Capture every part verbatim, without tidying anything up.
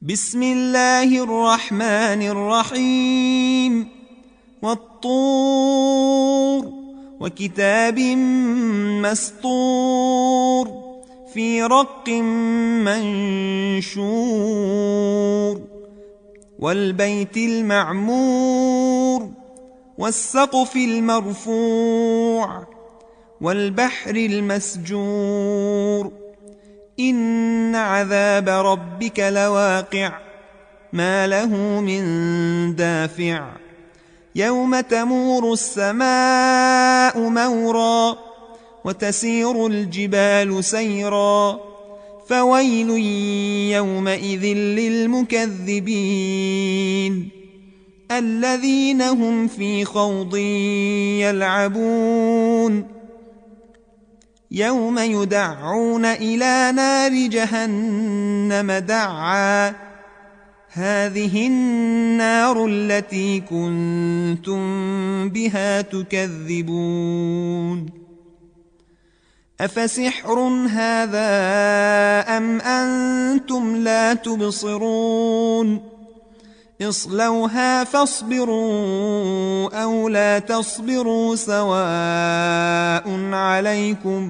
بسم الله الرحمن الرحيم والطور وكتاب مسطور في رق منشور والبيت المعمور والسقف المرفوع والبحر المسجور إن عذاب ربك لواقع ما له من دافع يوم تمور السماء مورا وتسير الجبال سيرا فويل يومئذ للمكذبين الذين هم في خوض يلعبون يوم يدعون إلى نار جهنم دعا هذه النار التي كنتم بها تكذبون أفسحر هذا أم أنتم لا تبصرون اصلوها فاصبروا أو لا تصبروا سواء عليكم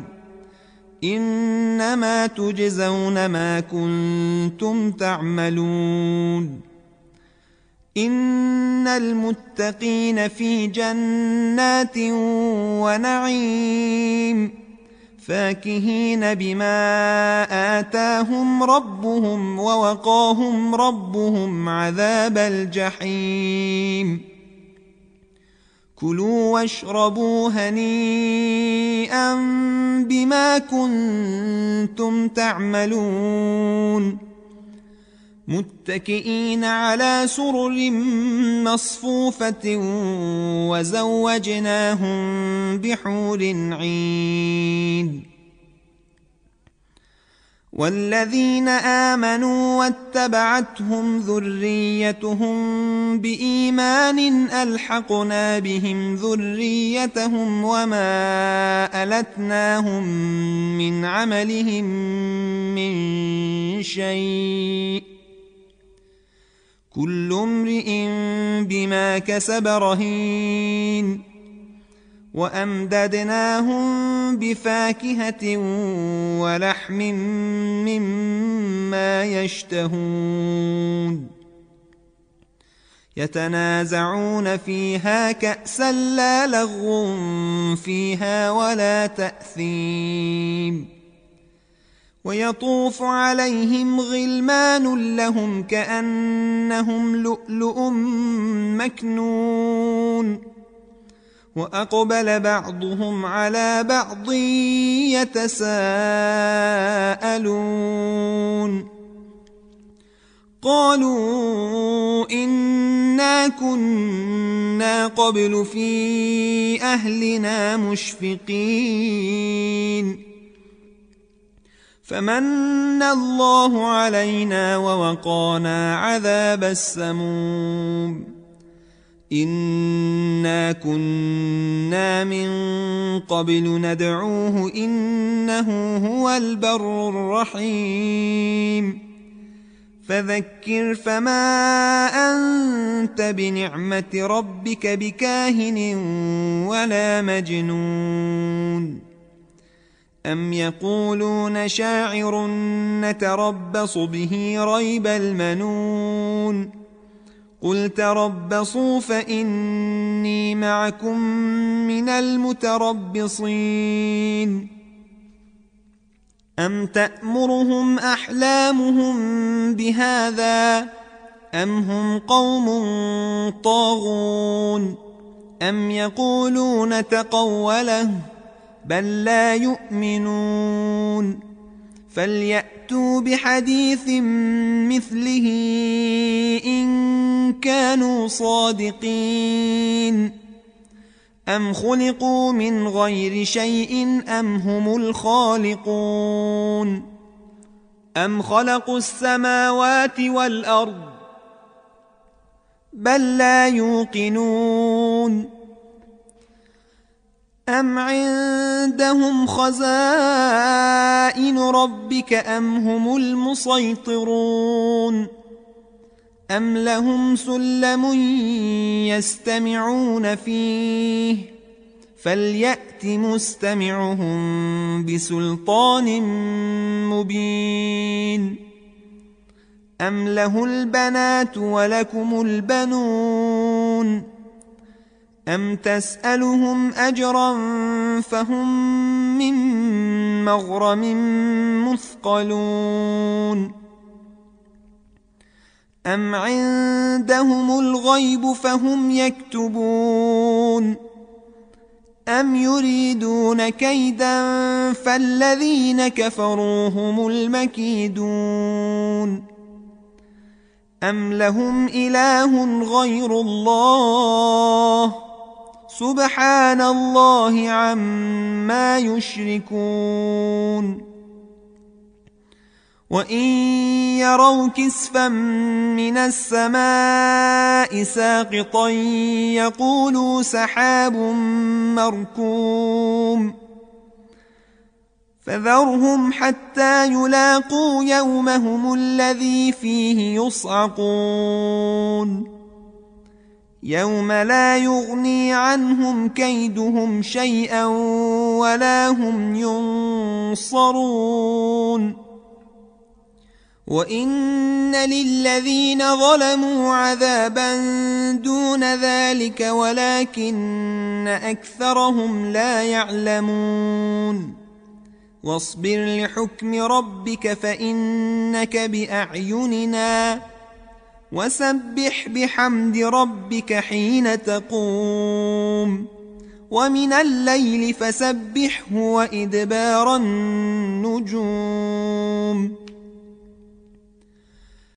إنما تجزون ما كنتم تعملون إن المتقين في جنات ونعيم فاكهين بما آتاهم ربهم ووقاهم ربهم عذاب الجحيم كلوا واشربوا هنيئا بما كنتم تعملون متكئين على سرر مصفوفة وزوجناهم بحور عين والذين آمنوا واتبعتهم ذريتهم بإيمان ألحقنا بهم ذريتهم وما ألتناهم من عملهم من شيء كل امرئ بما كسب رهين وأمددناهم بفاكهة ولحم مما يشتهون يتنازعون فيها كأسا لا لغو فيها ولا تأثيم ويطوف عليهم غلمان لهم كأنهم لؤلؤ مكنون وأقبل بعضهم على بعض يتساءلون قالوا إنا كنا قبل في أهلنا مشفقين فمن الله علينا ووقانا عذاب السموم إنا كنا من قبل ندعوه إنه هو البر الرحيم فذكر فما أنت بنعمة ربك بكاهن ولا مجنون أم يقولون شاعر نتربص به ريب المنون قل تربصوا فإني معكم من المتربصين أم تأمرهم أحلامهم بهذا أم هم قوم طاغون أم يقولون تقوله بل لا يؤمنون فليأتوا بحديث مثله إن كانوا صادقين أم خلقوا من غير شيء أم هم الخالقون أم خلقوا السماوات والأرض بل لا يوقنون أم عندهم خزائن ربك أم هم المسيطرون أم لهم سلم يستمعون فيه فليأت مستمعهم بسلطان مبين أم له البنات ولكم البنون أم تسألهم أجرا فهم من مغرم مثقلون أم عندهم الغيب فهم يكتبون أم يريدون كيدا فالذين كفروا هم المكيدون أم لهم إله غير الله سبحان الله عما يشركون وإن يروا كسفا من السماء ساقطا يقولوا سحاب مركوم فذرهم حتى يلاقوا يومهم الذي فيه يصعقون يوم لا يغني عنهم كيدهم شيئا ولا هم ينصرون وإن للذين ظلموا عذابا دون ذلك ولكن أكثرهم لا يعلمون واصبر لحكم ربك فإنك بأعيننا وسبح بحمد ربك حين تقوم ومن الليل فسبحه وإدبار النجوم